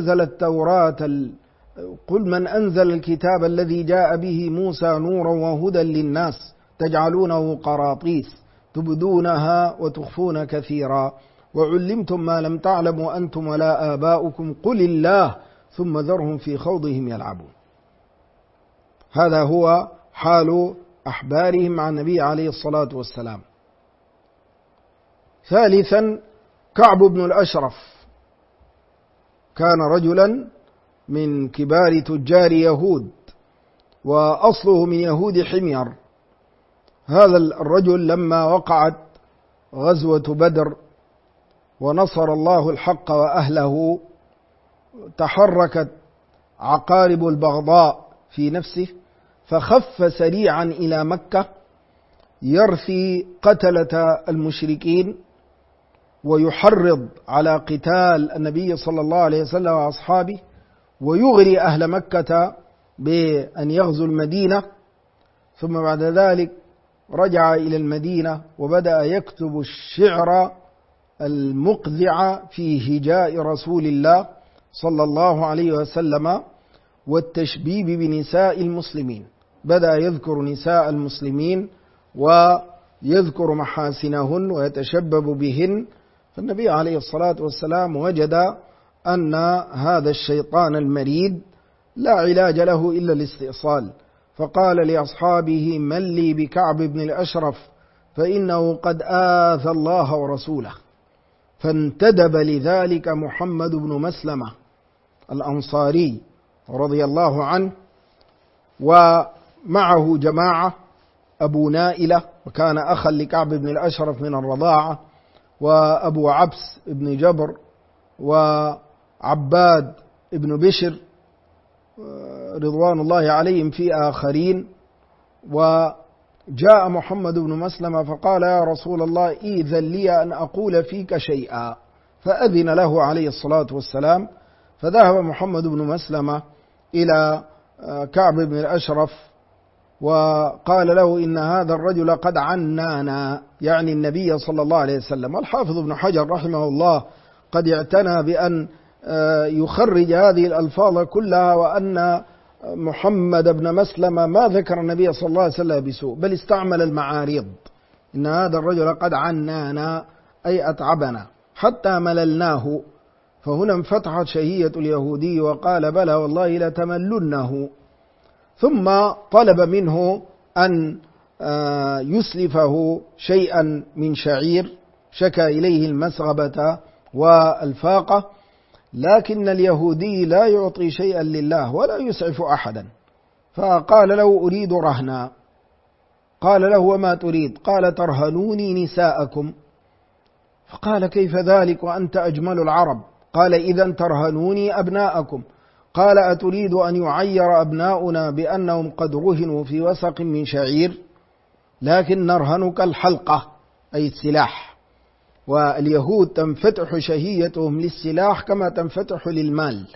من أنزل الكتاب الذي جاء به موسى نورا وهدى للناس تجعلونه قراطيس تبدونها وتخفون كثيرا وعلمتم ما لم تعلموا أنتم ولا آباؤكم قل الله ثم ذرهم في خوضهم يلعبون. هذا هو حال أحبارهم مع النبي عليه الصلاة والسلام. ثالثا كعب بن الأشرف كان رجلا من كبار تجار يهود وأصله من يهود حمير. هذا الرجل لما وقعت غزوة بدر ونصر الله الحق وأهله تحركت عقارب البغضاء في نفسه، فخف سريعا إلى مكة يرثي قتلة المشركين ويحرض على قتال النبي صلى الله عليه وسلم وأصحابه، ويغري أهل مكة بأن يغزوا المدينة، ثم بعد ذلك رجع إلى المدينة وبدأ يكتب الشعر المقذع في هجاء رسول الله صلى الله عليه وسلم والتشبيب بنساء المسلمين. بدأ يذكر نساء المسلمين ويذكر محاسنهن ويتشبب بهن. فالنبي عليه الصلاة والسلام وجد أن هذا الشيطان المريد لا علاج له إلا الاستئصال، فقال لأصحابه: من لي بكعب بن الأشرف فإنه قد آذى الله ورسوله. فانتدب لذلك محمد بن مسلمة الأنصاري رضي الله عنه، ومعه جماعة: أبو نائلة وكان أخا لكعب بن الأشرف من الرضاعة، وأبو عبس بن جبر، وعباد بن بشر رضوان الله عليهم في آخرين. وجاء محمد بن مسلمة فقال: يا رسول الله، إذن لي أن أقول فيك شيئا. فأذن له عليه الصلاة والسلام، فذهب محمد بن مسلمة إلى كعب بن الأشرف وقال له: إن هذا الرجل قد عنانا، يعني النبي صلى الله عليه وسلم. والحافظ ابن حجر رحمه الله قد اعتنى بأن يخرج هذه الألفاظ كلها، وأن محمد بن مسلمة ما ذكر النبي صلى الله عليه وسلم بسوء، بل استعمل المعاريض: إن هذا الرجل قد عنانا أي أتعبنا حتى مللناه. فهنا انفتحت شهية اليهودي وقال: بلى والله لتملنه. ثم طلب منه أن يسلفه شيئا من شعير، شكى إليه المسغبة والفاقة، لكن اليهودي لا يعطي شيئا لله ولا يسعف أحدا. فقال له: أريد رهنا. قال له: وما تريد؟ قال: ترهنوني نساءكم. فقال: كيف ذلك وأنت أجمل العرب؟ قال: إذن ترهنوني أبناءكم. قال: أتريد أن يعير أبناؤنا بأنهم قد رهنوا في وسق من شعير؟ لكن نرهنك الحلقة أي السلاح. واليهود تنفتح شهيتهم للسلاح كما تنفتح للمال.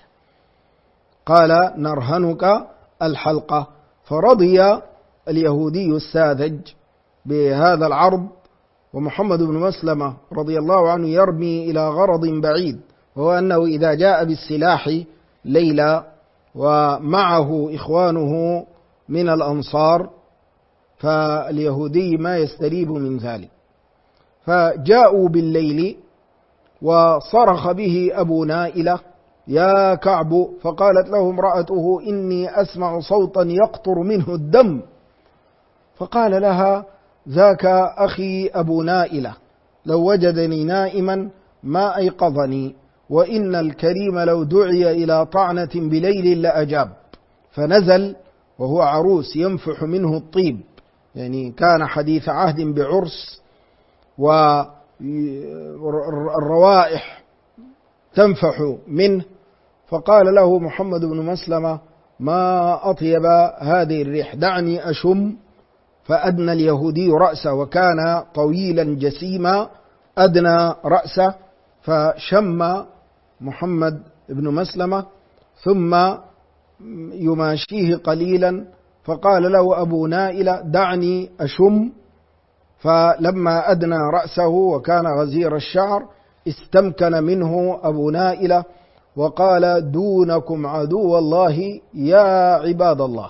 قال: نرهنك الحلقة. فرضي اليهودي الساذج بهذا العرض، ومحمد بن مسلمة رضي الله عنه يرمي إلى غرض بعيد، وهو أنه إذا جاء بالسلاح ليلى ومعه إخوانه من الأنصار فاليهودي ما يستريب من ذلك. فجاءوا بالليل وصرخ به أبو نائلة: يا كعب. فقالت له امرأته: إني أسمع صوتا يقطر منه الدم. فقال لها: ذاك أخي أبو نائلة، لو وجدني نائما ما أيقظني، وإن الكريم لو دعي إلى طعنة بليل لأجاب. فنزل وهو عروس ينفح منه الطيب، يعني كان حديث عهد بعرس، والروائح تنفح منه. فقال له محمد بن مسلمة: ما أطيب هذه الريح، دعني أشم. فأدنى اليهودي رأسه، وكان طويلا جسيما، أدنى رأسه فشم محمد بن مسلمة، ثم يماشيه قليلا. فقال له أبو نائلة: دعني أشم. فلما أدنى رأسه وكان غزير الشعر استمكن منه أبو نائلة وقال: دونكم عدو الله يا عباد الله.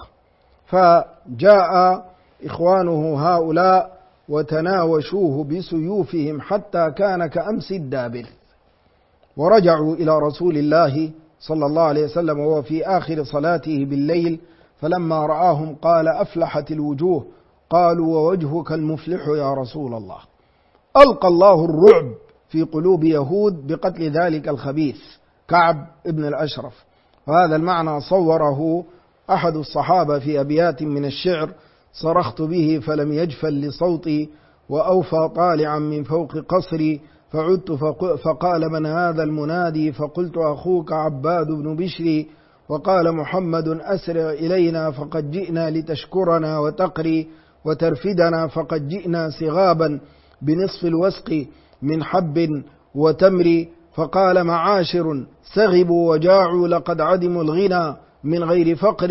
فجاء إخوانه هؤلاء وتناوشوه بسيوفهم حتى كان كأمس الدابر، ورجعوا إلى رسول الله صلى الله عليه وسلم وهو في آخر صلاته بالليل، فلما رآهم قال: أفلحت الوجوه. قالوا: ووجهك المفلح يا رسول الله. ألقى الله الرعب في قلوب يهود بقتل ذلك الخبيث كعب ابن الأشرف. وهذا المعنى صوره أحد الصحابة في أبيات من الشعر: صرخت به فلم يجفل لصوتي، وأوفى طالعا من فوق قصري، فعدت فقال: من هذا المنادي؟ فقلت: أخوك عباد بن بشري. وقال محمد: أسرع إلينا فقد جئنا لتشكرنا وتقري وترفدنا، فقد جئنا صغابا بنصف الوسق من حب وتمر. فقال: معاشر سغبوا وجاعوا، لقد عدموا الغنى من غير فقر،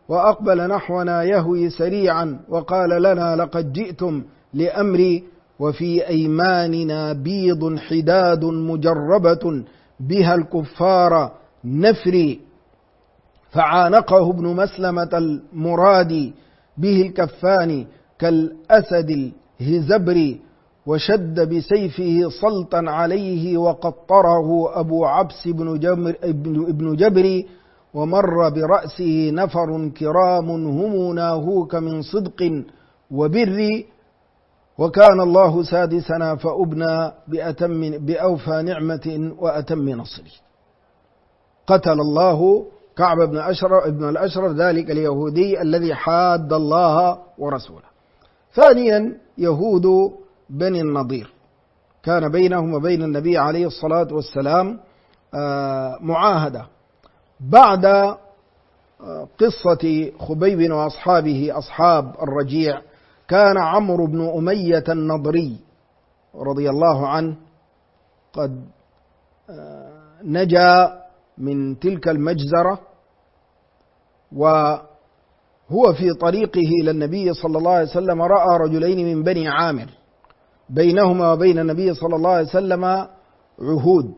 وأقبل نحونا يهوي سريعا وقال لنا لقد جئتم لأمري وفي أيماننا بيض حداد مجربة بها الكفار نفري. فعانقه ابن مسلمة المرادي به الكفان كالأسد الهزبري وشد بسيفه سلطا عليه وقطره أبو عبس بن جبري ومر برأسه نفر كرام هم ناهوك من صدق وبر وكان الله سادسنا فأبنى بأوفى نعمة وأتم نصر. قتل الله كعب بن الأشرف ذلك اليهودي الذي حاد الله ورسوله. ثانيا يهود بني النضير كان بينهم وبين النبي عليه الصلاة والسلام معاهدة. بعد قصة خبيب وأصحابه أصحاب الرجيع كان عمرو بن أمية النضري رضي الله عنه قد نجا من تلك المجزرة، وهو في طريقه إلى النبي صلى الله عليه وسلم رأى رجلين من بني عامر بينهما وبين النبي صلى الله عليه وسلم عهود،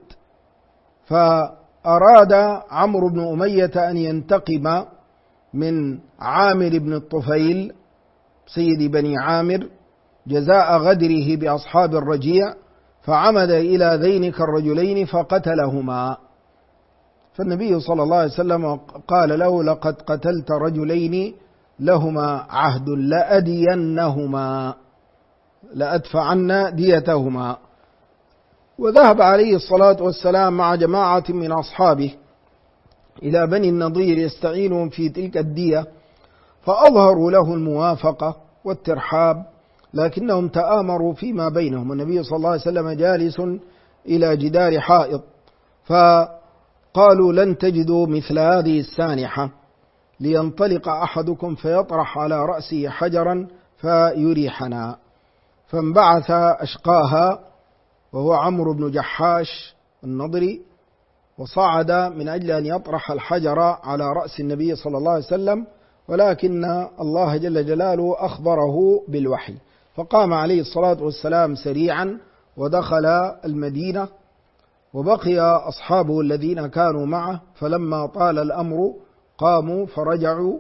فأراد عمرو بن أمية أن ينتقم من عامر بن الطفيل سيد بني عامر جزاء غدره بأصحاب الرجيع، فعمد إلى ذينك الرجلين فقتلهما. فالنبي صلى الله عليه وسلم قال له لقد قتلت رجلين لهما عهد لأدينهما لأدفعن ديتهما. وذهب عليه الصلاة والسلام مع جماعة من أصحابه إلى بني النضير يستعينهم في تلك الدية، فأظهروا له الموافقة والترحاب، لكنهم تآمروا فيما بينهم. النبي صلى الله عليه وسلم جالس إلى جدار حائط، فقالوا لن تجدوا مثل هذه السانحة، لينطلق أحدكم فيطرح على رأسه حجرا فيريحنا. فانبعث أشقاها وهو عمرو بن جحاش النضري، وصعد من أجل أن يطرح الحجر على رأس النبي صلى الله عليه وسلم، ولكن الله جل جلاله أخبره بالوحي، فقام عليه الصلاة والسلام سريعا ودخل المدينة، وبقي أصحابه الذين كانوا معه، فلما طال الأمر قاموا فرجعوا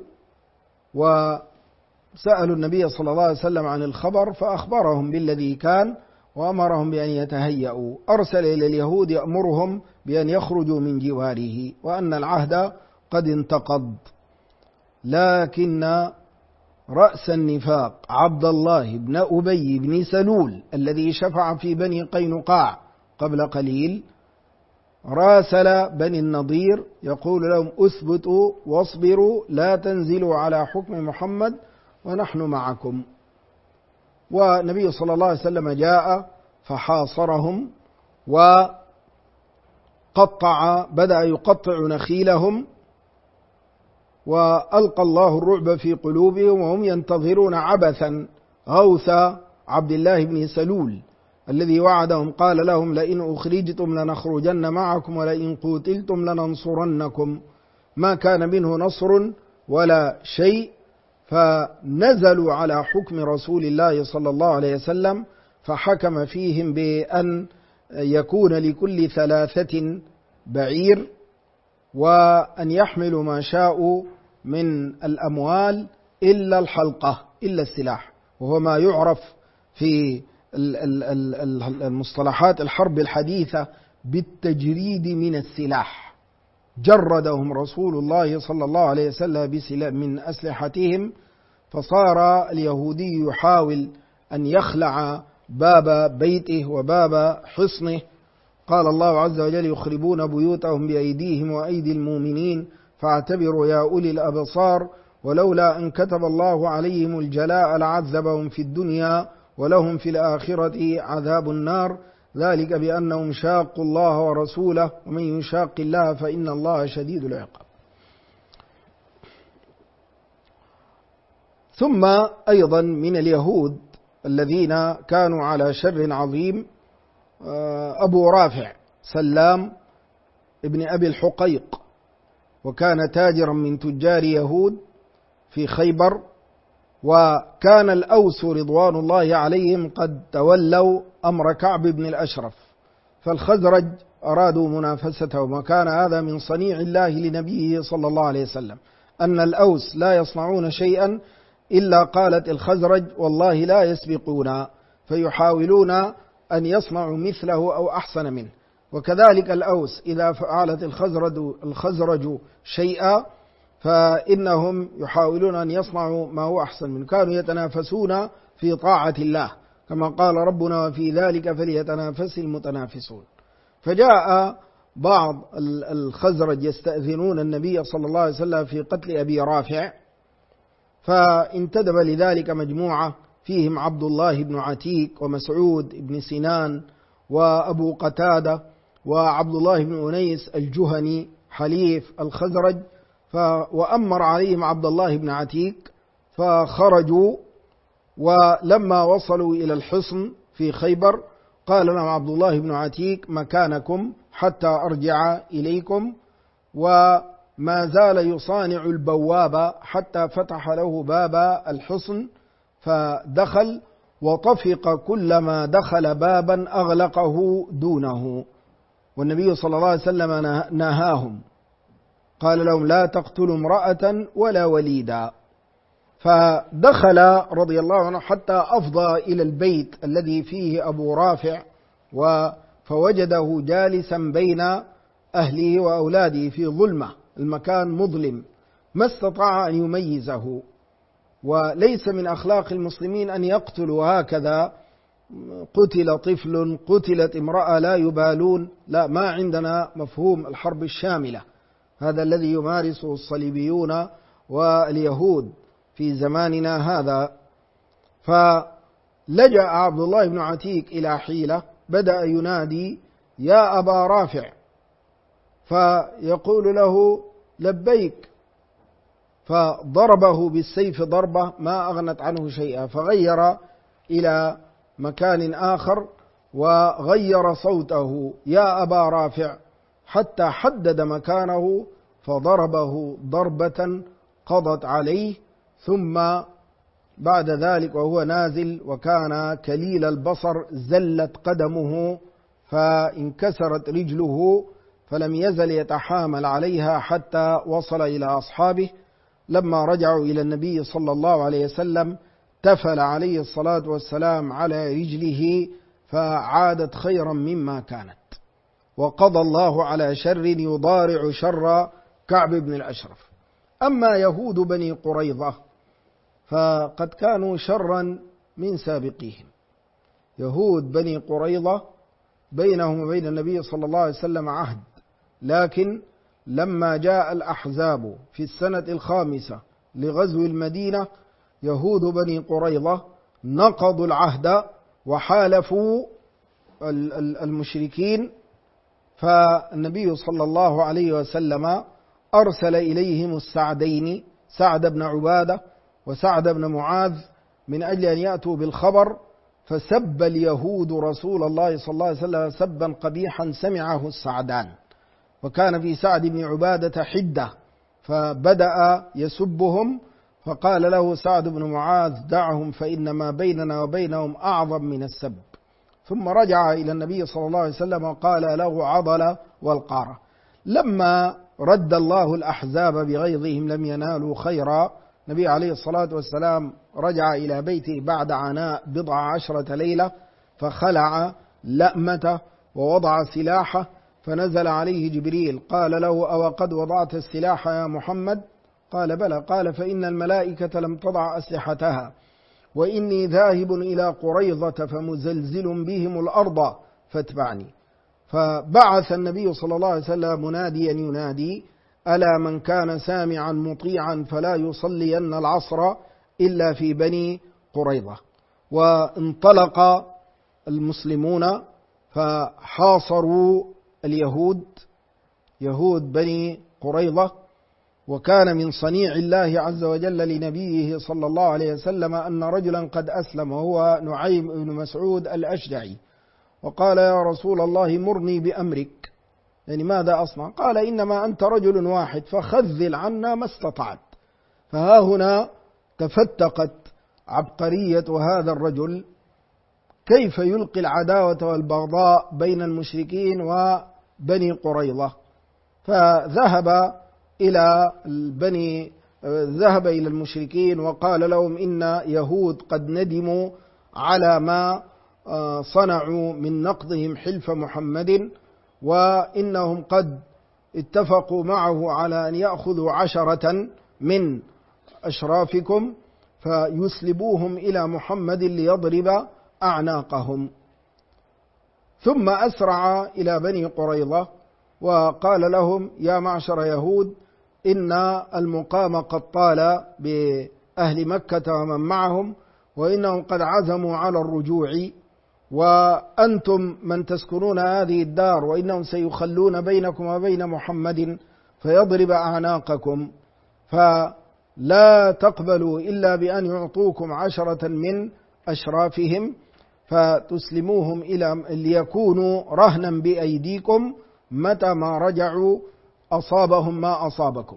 وسألوا النبي صلى الله عليه وسلم عن الخبر، فأخبرهم بالذي كان وأمرهم بأن يتهيأوا. أرسل إلى اليهود يأمرهم بأن يخرجوا من جواره وأن العهد قد انتقض. لكن رأس النفاق عبد الله بن أبي بن سلول الذي شفع في بني قينقاع قبل قليل راسل بني النضير يقول لهم أثبتوا واصبروا لا تنزلوا على حكم محمد ونحن معكم. والنبي صلى الله عليه وسلم جاء فحاصرهم بدأ يقطع نخيلهم، وألقى الله الرعب في قلوبهم وهم ينتظرون عبثا غوث عبد الله بن سلول الذي وعدهم، قال لهم لئن أخرجتم لنخرجن معكم ولئن قتلتم لننصرنكم، ما كان منه نصر ولا شيء. فنزلوا على حكم رسول الله صلى الله عليه وسلم، فحكم فيهم بأن يكون لكل 3 بعير، وأن يحملوا ما شاءوا من الأموال إلا الحلقة إلا السلاح، وهو ما يعرف في المصطلحات الحرب الحديثة بالتجريد من السلاح. جردهم رسول الله صلى الله عليه وسلم من أسلحتهم، فصار اليهودي يحاول أن يخلع باب بيته وباب حصنه. قال الله عز وجل يخربون بيوتهم بأيديهم وأيدي المؤمنين فاعتبروا يا أولي الأبصار ولولا أن كتب الله عليهم الجلاء لعذبهم في الدنيا ولهم في الآخرة عذاب النار ذلك بأنهم شاقوا الله ورسوله ومن يشاق الله فإن الله شديد العقاب. ثم أيضا من اليهود الذين كانوا على شر عظيم أبو رافع سلام ابن أبي الحقيق، وكان تاجرا من تجار يهود، في خيبر، وكان الأوس رضوان الله عليهم قد تولوا أمر كعب بن الأشرف، فالخزرج أرادوا منافسته، وكان هذا من صنيع الله لنبيه صلى الله عليه وسلم، أن الأوس لا يصنعون شيئا إلا قالت الخزرج والله لا يسبقونا، فيحاولون أن يصنعوا مثله أو أحسن منه. وكذلك الأوس إذا فعلت الخزرج شيئا فإنهم يحاولون أن يصنعوا ما هو أحسن منه. كانوا يتنافسون في طاعة الله كما قال ربنا وفي ذلك فليتنافس المتنافسون. فجاء بعض الخزرج يستأذنون النبي صلى الله عليه وسلم في قتل أبي رافع، فانتدب لذلك مجموعة فيهم عبد الله بن عتيك ومسعود بن سنان وأبو قتادة وعبد الله بن أنيس الجهني حليف الخزرج، وأمر عليهم عبد الله بن عتيك، فخرجوا، ولما وصلوا إلى الحصن في خيبر قال لهم عبد الله بن عتيك مكانكم حتى أرجع إليكم، وما زال يصانع البواب حتى فتح له باب الحصن فدخل، وطفق كلما دخل بابا أغلقه دونه، والنبي صلى الله عليه وسلم نهاهم، قال لهم لا تقتلوا امرأة ولا وليدا. فدخل رضي الله عنه حتى أفضى إلى البيت الذي فيه أبو رافع، فوجده جالسا بين أهله وأولاده في ظلمة، المكان مظلم، ما استطاع أن يميزه، وليس من أخلاق المسلمين أن يقتلوا هكذا، قتل طفل قتلت امرأة لا يبالون، لا، ما عندنا مفهوم الحرب الشاملة، هذا الذي يمارسه الصليبيون واليهود في زماننا هذا. فلجأ عبد الله بن عتيك إلى حيلة، بدأ ينادي يا أبا رافع، فيقول له لبيك، فضربه بالسيف ضربة ما أغنت عنه شيئا، فغير إلى مكان آخر وغير صوته يا أبا رافع حتى حدد مكانه، فضربه ضربة قضت عليه، ثم بعد ذلك وهو نازل وكان كليل البصر زلت قدمه فانكسرت رجله، فلم يزل يتحامل عليها حتى وصل إلى أصحابه. لما رجعوا إلى النبي صلى الله عليه وسلم تفل عليه الصلاة والسلام على رجله فعادت خيرا مما كانت، وقضى الله على شر يضارع شر كعب بن الأشرف. أما يهود بني قريظة فقد كانوا شرا من سابقيهم. يهود بني قريظة بينهم وبين النبي صلى الله عليه وسلم عهد، لكن لما جاء الأحزاب في السنة 5 لغزو المدينة يهود بني قريظة نقضوا العهد وحالفوا المشركين، فالنبي صلى الله عليه وسلم أرسل إليهم السعدين، سعد بن عبادة وسعد بن معاذ، من أجل أن يأتوا بالخبر، فسب اليهود رسول الله صلى الله عليه وسلم سبا قبيحا سمعه السعدان، وكان في سعد بن عبادة حدة، فبدأ يسبهم، فقال له سعد بن معاذ دعهم فإن ما بيننا وبينهم أعظم من السب. ثم رجع إلى النبي صلى الله عليه وسلم وقال له عضل والقارة. لما رد الله الأحزاب بغيظهم لم ينالوا خيرا، النبي عليه الصلاة والسلام رجع إلى بيته بعد عناء 10 ليلة، فخلع لأمته ووضع سلاحه، فنزل عليه جبريل قال له أو قد وضعت السلاح يا محمد؟ قال بلى. قال فإن الملائكة لم تضع أسلحتها، وإني ذاهب إلى قريظة فمزلزل بهم الأرض فاتبعني. فبعث النبي صلى الله عليه وسلم مناديا ينادي ألا من كان سامعا مطيعا فلا يصلين العصر إلا في بني قريظة. وانطلق المسلمون فحاصروا اليهود، يهود بني قريظة. وكان من صنيع الله عز وجل لنبيه صلى الله عليه وسلم أن رجلا قد أسلم وهو نعيم بن مسعود الأشجعي، وقال يا رسول الله مرني بأمرك، يعني ماذا أصنع؟ قال إنما أنت رجل واحد فخذل عنا ما استطعت. فها هنا تفتقت عبقرية هذا الرجل كيف يلقي العداوة والبغضاء بين المشركين وبني قريظة. فذهب إلى المشركين وقال لهم إن يهود قد ندموا على ما صنعوا من نقضهم حلف محمد، وإنهم قد اتفقوا معه على أن يأخذوا 10 من أشرافكم فيسلبوهم إلى محمد ليضرب أعناقهم. ثم أسرع إلى بني قريظة وقال لهم: يا معشر يهود، إن المقام قد طال بأهل مكة ومن معهم، وإنهم قد عزموا على الرجوع، وأنتم من تسكنون هذه الدار، وإنهم سيخلون بينكم وبين محمد فيضرب أعناقكم، فلا تقبلوا إلا بأن يعطوكم 10 من أشرافهم فتسلموهم ليكونوا رهنا بأيديكم متى ما رجعوا أصابهم ما أصابكم.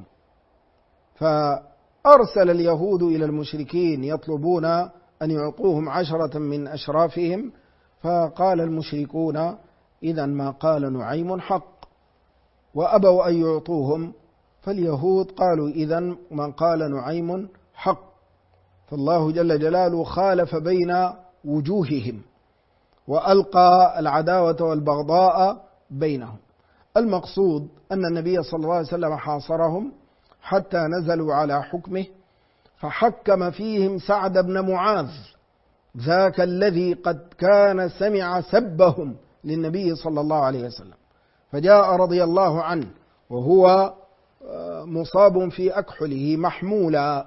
فأرسل اليهود إلى المشركين يطلبون أن يعطوهم 10 من أشرافهم، فقال المشركون: إذا ما قال نعيم حق، وأبوا أن يعطوهم. فاليهود قالوا: إذا ما قال نعيم حق. فالله جل جلاله خالف بين وجوههم وألقى العداوة والبغضاء بينهم. المقصود أن النبي صلى الله عليه وسلم حاصرهم حتى نزلوا على حكمه، فحكم فيهم سعد بن معاذ، ذاك الذي قد كان سمع سبهم للنبي صلى الله عليه وسلم، فجاء رضي الله عنه وهو مصاب في أكحله محمولا،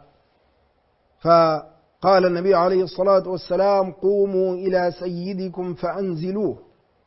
فقال النبي عليه الصلاة والسلام: قوموا إلى سيدكم فأنزلوه.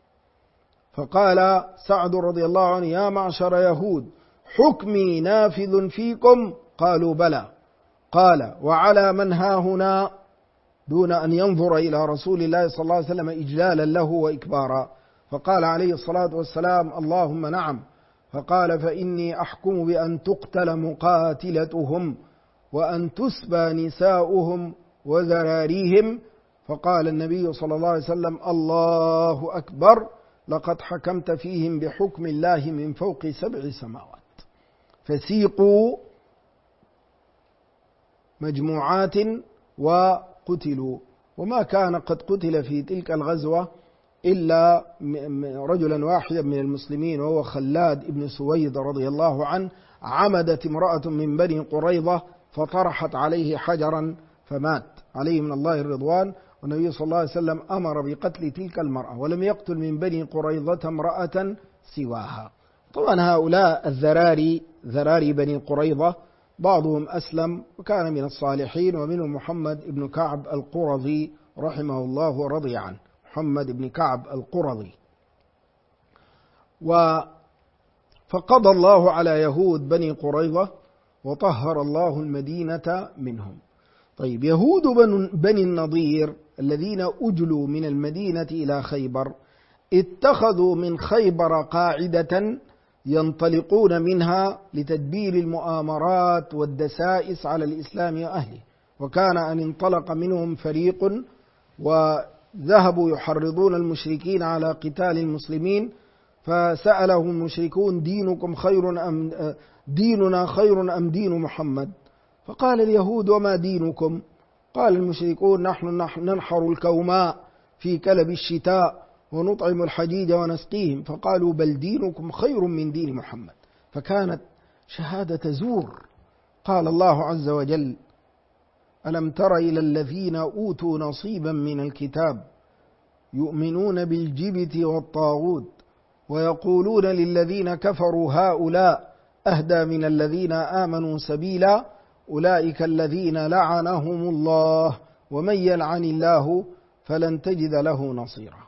فقال سعد رضي الله عنه: يا معشر يهود، حكمي نافذ فيكم؟ قالوا: بلى. قال: وعلى من ها هنا؟ دون أن ينظر إلى رسول الله صلى الله عليه وسلم إجلالا له وإكبارا. فقال عليه الصلاة والسلام: اللهم نعم. فقال: فإني أحكم بأن تقتل مقاتلتهم وأن تسبى نساؤهم وذراريهم. فقال النبي صلى الله عليه وسلم: الله أكبر، لقد حكمت فيهم بحكم الله من فوق 7 سماوات. فسيقوا مجموعات وقتلوا، وما كان قد قتل في تلك الغزوة إلا رجلا واحدا من المسلمين، وهو خلاد بن سويد رضي الله عنه. عمدت امرأة من بني قريظة فطرحت عليه حجرا فمات عليه من الله الرضوان، والنبي صلى الله عليه وسلم أمر بقتل تلك المرأة، ولم يقتل من بني قريظة امرأة سواها. طبعا هؤلاء ذراري بني قريظة بعضهم أسلم وكان من الصالحين، ومنهم محمد بن كعب القرظي رحمه الله ورضي عنه، محمد بن كعب القرظي. فقضى الله على يهود بني قريظة وطهر الله المدينة منهم. طيب، يهود بني النضير الذين أجلوا من المدينة إلى خيبر اتخذوا من خيبر قاعدة ينطلقون منها لتدبير المؤامرات والدسائس على الإسلام وأهله. وكان أن انطلق منهم فريق وذهبوا يحرضون المشركين على قتال المسلمين، فسألهم المشركون: ديننا خير أم دين محمد؟ فقال اليهود: وما دينكم؟ قال المشركون: نحن ننحر الكوماء في كلب الشتاء ونطعم الحجيج ونسقيهم. فقالوا: بل دينكم خير من دين محمد. فكانت شهادة زور. قال الله عز وجل: ألم تر إلى الذين أوتوا نصيبا من الكتاب يؤمنون بالجبت والطاغوت ويقولون للذين كفروا هؤلاء أهدى من الذين آمنوا سبيلا أولئك الذين لعنهم الله ومن يلعن الله فلن تجد له نصيرا.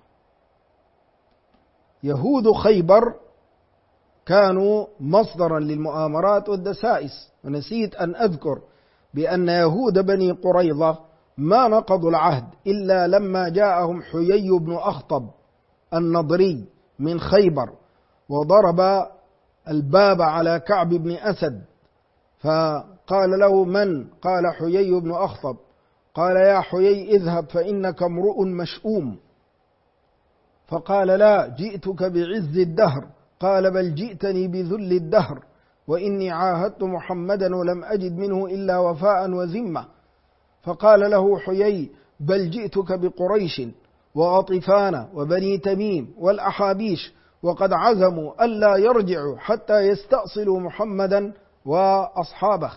يهود خيبر كانوا مصدرا للمؤامرات والدسائس. ونسيت أن أذكر بأن يهود بني قريظة ما نقضوا العهد إلا لما جاءهم حيي بن أخطب النضري من خيبر وضرب الباب على كعب بن أسد، فقال قال له: من؟ قال: حيي بن أخطب. قال: يا حيي اذهب فإنك امرؤ مشؤوم. فقال: لا، جئتك بعز الدهر. قال: بل جئتني بذل الدهر، وإني عاهدت محمدا ولم أجد منه إلا وفاء وذمة. فقال له حيي: بل جئتك بقريش وغطفان وبني تميم والأحابيش، وقد عزموا ألا يرجعوا حتى يستأصلوا محمدا وأصحابه.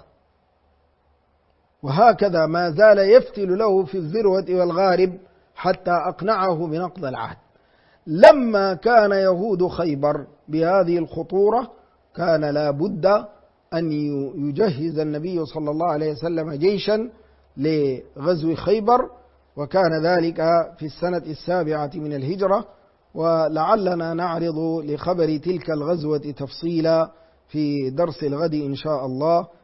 وهكذا ما زال يفتل له في الذروة والغارب حتى أقنعه بنقض العهد. لما كان يهود خيبر بهذه الخطورة كان لا بد أن يجهز النبي صلى الله عليه وسلم جيشا لغزو خيبر، وكان ذلك في السنة 7 من الهجرة. ولعلنا نعرض لخبر تلك الغزوة تفصيلا في درس الغد إن شاء الله.